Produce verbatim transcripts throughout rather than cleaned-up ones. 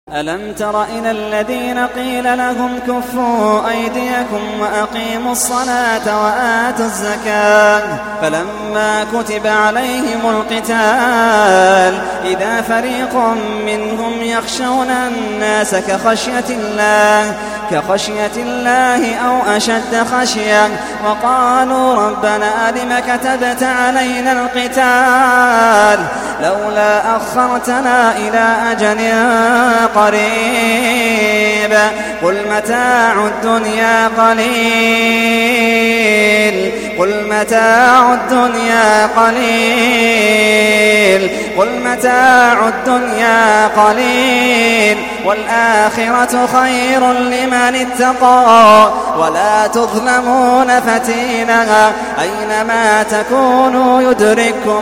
ألم تر إلى الذين قيل لهم كفوا أيديكم وأقيموا الصلاة وآتوا الزكاة فلما كتب عليهم القتال إذا فريق منهم يخشون الناس كخشية الله كخشية الله أو أشد خشية وقالوا ربنا لم كتبت علينا القتال لولا أخرتنا إلى أجل قريب قل متاع الدنيا قليل قل متاع الدنيا قليل قل متاع الدنيا قليل والآخرة خير لمن اتقى ولا تظلمون فتيلا أينما تكونوا يدرككم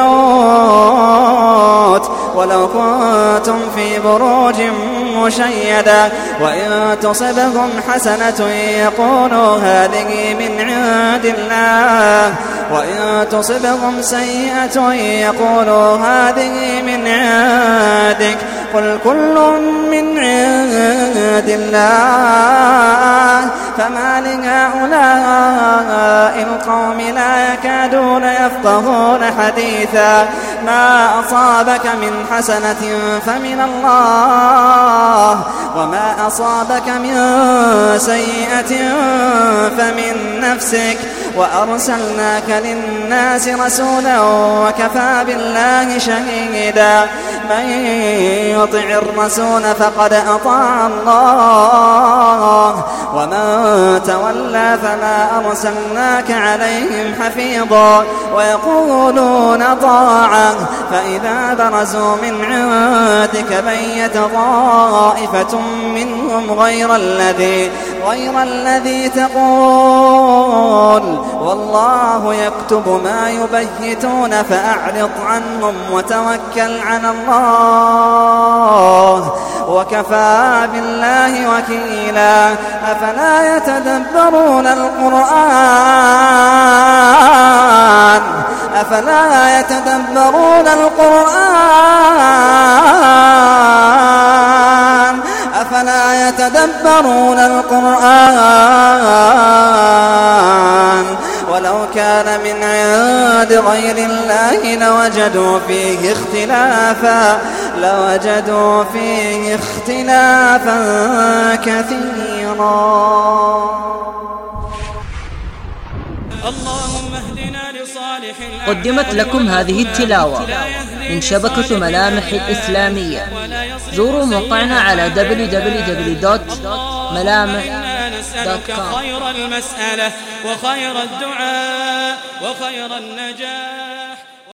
الموت ولو كنتم في بروج مشيدة وإن تصبهم حسنة يقولوا هذه من عند الله وإن تصبهم سيئة يقولوا هذه من عندك قل كل من عند الله فما لهؤلاء القوم لا يكادون يفقهون حديثا ما أصابك من حسنة فمن الله وما أصابك من سيئة فمن نفسك وأرسلناك للناس رسولا وكفى بالله شهيدا من يطع الرسول فقد أطاع الله ومن تولى فما أرسلناك عليهم حفيظا ويقولون طاعة فإذا برزوا من عندك بيت طائفة منهم غير الذي غير الذي تقول والله يكتب ما يبيتون فأعرض عنهم وتوكل على الله وكفى بالله وكيلا أفلا يتدبرون القرآن أفلا يتدبرون القرآن أفلا يتدبرون القرآن ولو كان من عند غير الله لوجدوا فيه اختلافا لوجدوا فيه اختلافا كثيرا. اللهم اهدنا لصالح قدمت لكم هذه التلاوة من شبكة ملامح الإسلامية. زوروا موقعنا على دبليو دبليو دبليو دوت ملامح دوت كوم. خير المسألة وخير الدعاء وخير النجاة.